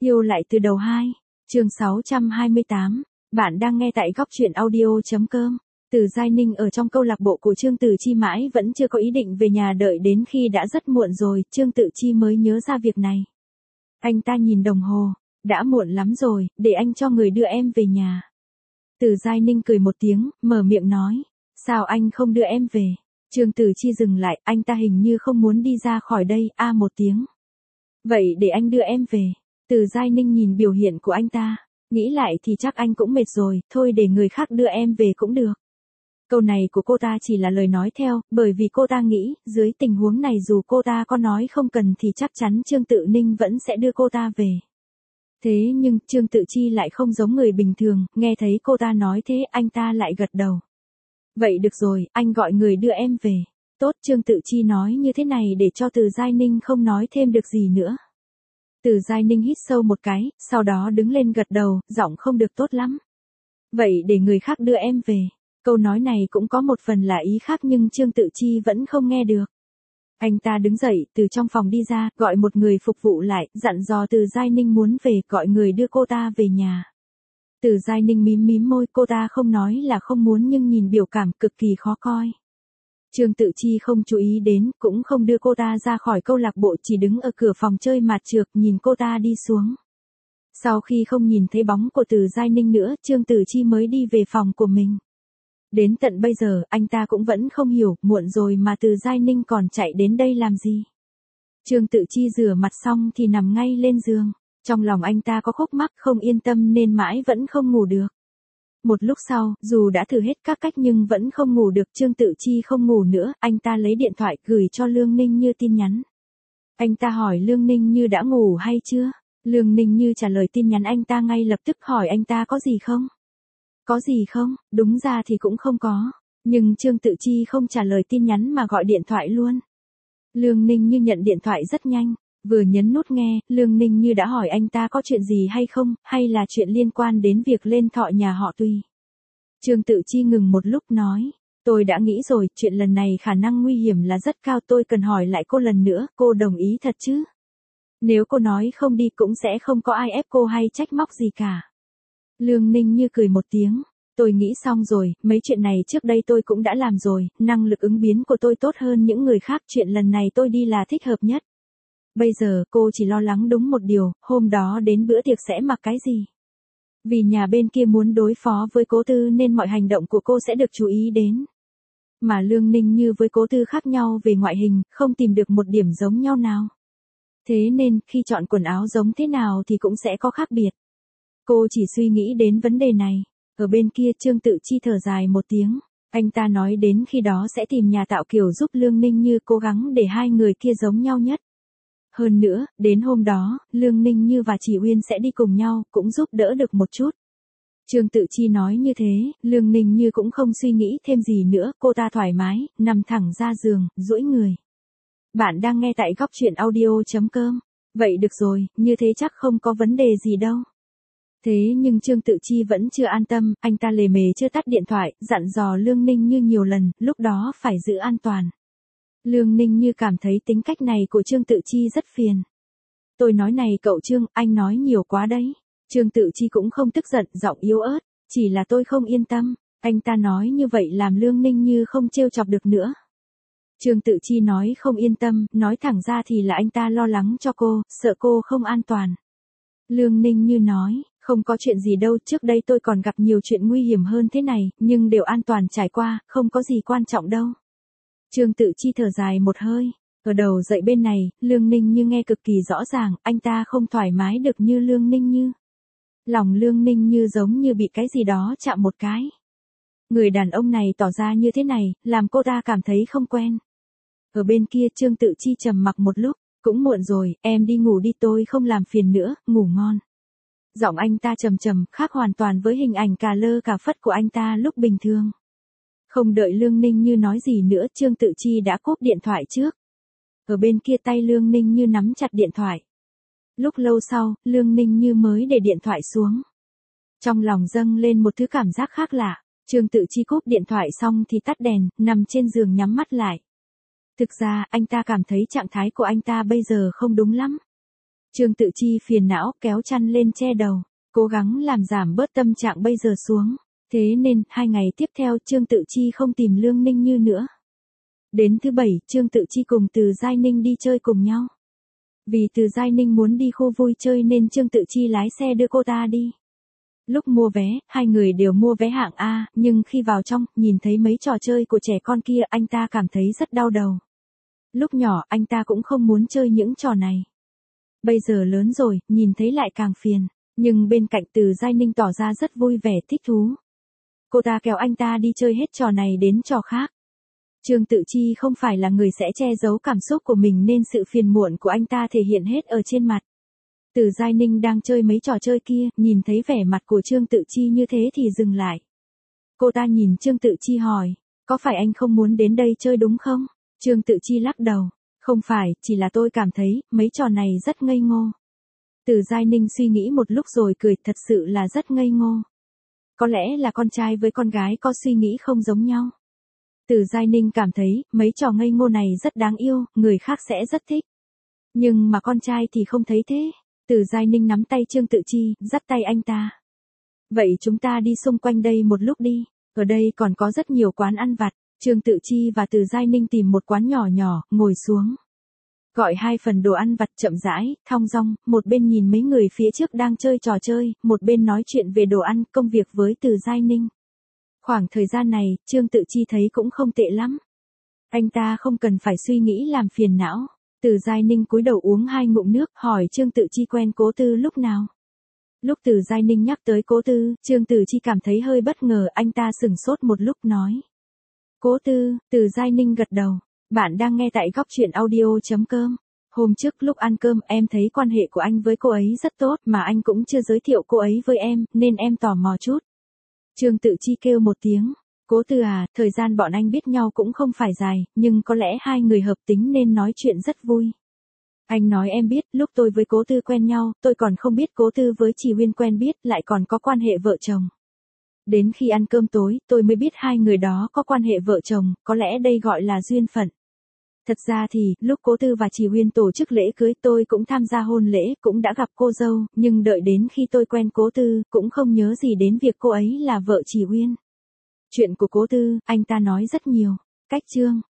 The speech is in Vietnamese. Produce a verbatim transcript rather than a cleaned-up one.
Yêu lại từ đầu hai, chương sáu trăm hai mươi tám, bạn đang nghe tại góc truyện audio.com. Từ Giai Ninh ở trong câu lạc bộ của Trương Tử Chi mãi vẫn chưa có ý định về nhà, đợi đến khi đã rất muộn rồi, Trương Tử Chi mới nhớ ra việc này. Anh ta nhìn đồng hồ, đã muộn lắm rồi, để anh cho người đưa em về nhà. Từ Giai Ninh cười một tiếng, mở miệng nói, sao anh không đưa em về? Trương Tử Chi dừng lại, anh ta hình như không muốn đi ra khỏi đây, a một tiếng. Vậy để anh đưa em về. Từ Giai Ninh nhìn biểu hiện của anh ta, nghĩ lại thì chắc anh cũng mệt rồi, thôi để người khác đưa em về cũng được. Câu này của cô ta chỉ là lời nói theo, bởi vì cô ta nghĩ, dưới tình huống này dù cô ta có nói không cần thì chắc chắn Trương Tự Ninh vẫn sẽ đưa cô ta về. Thế nhưng, Trương Tự Chi lại không giống người bình thường, nghe thấy cô ta nói thế anh ta lại gật đầu. Vậy được rồi, anh gọi người đưa em về. Tốt, Trương Tự Chi nói như thế này để cho Từ Giai Ninh không nói thêm được gì nữa. Từ Giai Ninh hít sâu một cái, sau đó đứng lên gật đầu, giọng không được tốt lắm. Vậy để người khác đưa em về. Câu nói này cũng có một phần là ý khác nhưng Trương Tự Chi vẫn không nghe được. Anh ta đứng dậy, từ trong phòng đi ra, gọi một người phục vụ lại, dặn dò Từ Giai Ninh muốn về, gọi người đưa cô ta về nhà. Từ Giai Ninh mím mím môi, cô ta không nói là không muốn nhưng nhìn biểu cảm cực kỳ khó coi. Trương Tự Chi không chú ý đến, cũng không đưa cô ta ra khỏi câu lạc bộ, chỉ đứng ở cửa phòng chơi mạt trược nhìn cô ta đi xuống. Sau khi không nhìn thấy bóng của Từ Giai Ninh nữa, Trương Tự Chi mới đi về phòng của mình. Đến tận bây giờ, anh ta cũng vẫn không hiểu, muộn rồi mà Từ Giai Ninh còn chạy đến đây làm gì. Trương Tự Chi rửa mặt xong thì nằm ngay lên giường. Trong lòng anh ta có khúc mắc không yên tâm nên mãi vẫn không ngủ được. Một lúc sau, dù đã thử hết các cách nhưng vẫn không ngủ được, Trương Tự Chi không ngủ nữa, anh ta lấy điện thoại gửi cho Lương Ninh Như tin nhắn. Anh ta hỏi Lương Ninh Như đã ngủ hay chưa? Lương Ninh Như trả lời tin nhắn anh ta ngay lập tức, hỏi anh ta có gì không? Có gì không? Đúng ra thì cũng không có. Nhưng Trương Tự Chi không trả lời tin nhắn mà gọi điện thoại luôn. Lương Ninh Như nhận điện thoại rất nhanh. Vừa nhấn nút nghe, Lương Ninh Như đã hỏi anh ta có chuyện gì hay không, hay là chuyện liên quan đến việc lên thọ nhà họ Tùy. Trương Tự Chi ngừng một lúc nói, tôi đã nghĩ rồi, chuyện lần này khả năng nguy hiểm là rất cao, tôi cần hỏi lại cô lần nữa, cô đồng ý thật chứ? Nếu cô nói không đi cũng sẽ không có ai ép cô hay trách móc gì cả. Lương Ninh Như cười một tiếng, tôi nghĩ xong rồi, mấy chuyện này trước đây tôi cũng đã làm rồi, năng lực ứng biến của tôi tốt hơn những người khác, chuyện lần này tôi đi là thích hợp nhất. Bây giờ cô chỉ lo lắng đúng một điều, hôm đó đến bữa tiệc sẽ mặc cái gì. Vì nhà bên kia muốn đối phó với Cố Tư nên mọi hành động của cô sẽ được chú ý đến. Mà Lương Ninh Như với Cố Tư khác nhau về ngoại hình, không tìm được một điểm giống nhau nào. Thế nên, khi chọn quần áo giống thế nào thì cũng sẽ có khác biệt. Cô chỉ suy nghĩ đến vấn đề này. Ở bên kia Trương Tự Chi thở dài một tiếng. Anh ta nói đến khi đó sẽ tìm nhà tạo kiểu giúp Lương Ninh Như cố gắng để hai người kia giống nhau nhất. Hơn nữa, đến hôm đó, Lương Ninh Như và Chỉ Uyên sẽ đi cùng nhau, cũng giúp đỡ được một chút. Trương Tự Chi nói như thế, Lương Ninh Như cũng không suy nghĩ thêm gì nữa, cô ta thoải mái, nằm thẳng ra giường, duỗi người. Bạn đang nghe tại góc truyện audio.com. Vậy được rồi, như thế chắc không có vấn đề gì đâu. Thế nhưng Trương Tự Chi vẫn chưa an tâm, anh ta lề mề chưa tắt điện thoại, dặn dò Lương Ninh Như nhiều lần, lúc đó phải giữ an toàn. Lương Ninh Như cảm thấy tính cách này của Trương Tự Chi rất phiền. Tôi nói này cậu Trương, anh nói nhiều quá đấy. Trương Tự Chi cũng không tức giận, giọng yếu ớt, chỉ là tôi không yên tâm. Anh ta nói như vậy làm Lương Ninh Như không trêu chọc được nữa. Trương Tự Chi nói không yên tâm, nói thẳng ra thì là anh ta lo lắng cho cô, sợ cô không an toàn. Lương Ninh Như nói, không có chuyện gì đâu, trước đây tôi còn gặp nhiều chuyện nguy hiểm hơn thế này, nhưng đều an toàn trải qua, không có gì quan trọng đâu. Trương Tự Chi thở dài một hơi, ở đầu dậy bên này, Lương Ninh Như nghe cực kỳ rõ ràng, anh ta không thoải mái được như Lương Ninh Như. Lòng Lương Ninh Như giống như bị cái gì đó chạm một cái. Người đàn ông này tỏ ra như thế này, làm cô ta cảm thấy không quen. Ở bên kia Trương Tự Chi trầm mặc một lúc, cũng muộn rồi, em đi ngủ đi, tôi không làm phiền nữa, ngủ ngon. Giọng anh ta trầm trầm, khác hoàn toàn với hình ảnh cà lơ cà phất của anh ta lúc bình thường. Không đợi Lương Ninh Như nói gì nữa, Trương Tự Chi đã cúp điện thoại trước. Ở bên kia tay Lương Ninh Như nắm chặt điện thoại. Lúc lâu sau, Lương Ninh Như mới để điện thoại xuống. Trong lòng dâng lên một thứ cảm giác khác lạ. Trương Tự Chi cúp điện thoại xong thì tắt đèn, nằm trên giường nhắm mắt lại. Thực ra, anh ta cảm thấy trạng thái của anh ta bây giờ không đúng lắm. Trương Tự Chi phiền não kéo chăn lên che đầu, cố gắng làm giảm bớt tâm trạng bây giờ xuống. Thế nên, hai ngày tiếp theo Trương Tự Chi không tìm Lương Ninh Như nữa. Đến thứ bảy, Trương Tự Chi cùng Từ Giai Ninh đi chơi cùng nhau. Vì Từ Giai Ninh muốn đi khu vui chơi nên Trương Tự Chi lái xe đưa cô ta đi. Lúc mua vé, hai người đều mua vé hạng A, nhưng khi vào trong, nhìn thấy mấy trò chơi của trẻ con kia, anh ta cảm thấy rất đau đầu. Lúc nhỏ, anh ta cũng không muốn chơi những trò này. Bây giờ lớn rồi, nhìn thấy lại càng phiền. Nhưng bên cạnh Từ Giai Ninh tỏ ra rất vui vẻ, thích thú. Cô ta kéo anh ta đi chơi hết trò này đến trò khác. Trương Tự Chi không phải là người sẽ che giấu cảm xúc của mình nên sự phiền muộn của anh ta thể hiện hết ở trên mặt. Từ Giai Ninh đang chơi mấy trò chơi kia, nhìn thấy vẻ mặt của Trương Tự Chi như thế thì dừng lại. Cô ta nhìn Trương Tự Chi hỏi, có phải anh không muốn đến đây chơi đúng không? Trương Tự Chi lắc đầu, không phải, chỉ là tôi cảm thấy, mấy trò này rất ngây ngô. Từ Giai Ninh suy nghĩ một lúc rồi cười, thật sự là rất ngây ngô. Có lẽ là con trai với con gái có suy nghĩ không giống nhau. Từ Giai Ninh cảm thấy, mấy trò ngây ngô này rất đáng yêu, người khác sẽ rất thích. Nhưng mà con trai thì không thấy thế. Từ Giai Ninh nắm tay Trương Tự Chi, dắt tay anh ta. Vậy chúng ta đi xung quanh đây một lúc đi, ở đây còn có rất nhiều quán ăn vặt. Trương Tự Chi và Từ Giai Ninh tìm một quán nhỏ nhỏ, ngồi xuống. Gọi hai phần đồ ăn vặt chậm rãi, thong dong, một bên nhìn mấy người phía trước đang chơi trò chơi, một bên nói chuyện về đồ ăn, công việc với Từ Giai Ninh. Khoảng thời gian này, Trương Tự Chi thấy cũng không tệ lắm. Anh ta không cần phải suy nghĩ làm phiền não. Từ Giai Ninh cúi đầu uống hai ngụm nước, hỏi Trương Tự Chi quen Cố Tư lúc nào. Lúc Từ Giai Ninh nhắc tới Cố Tư, Trương Tự Chi cảm thấy hơi bất ngờ, anh ta sửng sốt một lúc nói. Cố Tư, Từ Giai Ninh gật đầu. Bạn đang nghe tại góc truyện audio chấm com. Hôm trước lúc ăn cơm em thấy quan hệ của anh với cô ấy rất tốt mà anh cũng chưa giới thiệu cô ấy với em, nên em tò mò chút. Trương Tự Chi kêu một tiếng. Cố Tư à, thời gian bọn anh biết nhau cũng không phải dài, nhưng có lẽ hai người hợp tính nên nói chuyện rất vui. Anh nói em biết, lúc tôi với Cố Tư quen nhau, tôi còn không biết Cố Tư với Trì Huyên quen biết lại còn có quan hệ vợ chồng. Đến khi ăn cơm tối, tôi mới biết hai người đó có quan hệ vợ chồng, có lẽ đây gọi là duyên phận. Thật ra thì, lúc Cố Tư và Trì Huyên tổ chức lễ cưới tôi cũng tham gia hôn lễ, cũng đã gặp cô dâu, nhưng đợi đến khi tôi quen Cố Tư, cũng không nhớ gì đến việc cô ấy là vợ Trì Huyên. Chuyện của Cố Tư, anh ta nói rất nhiều. Cách Trương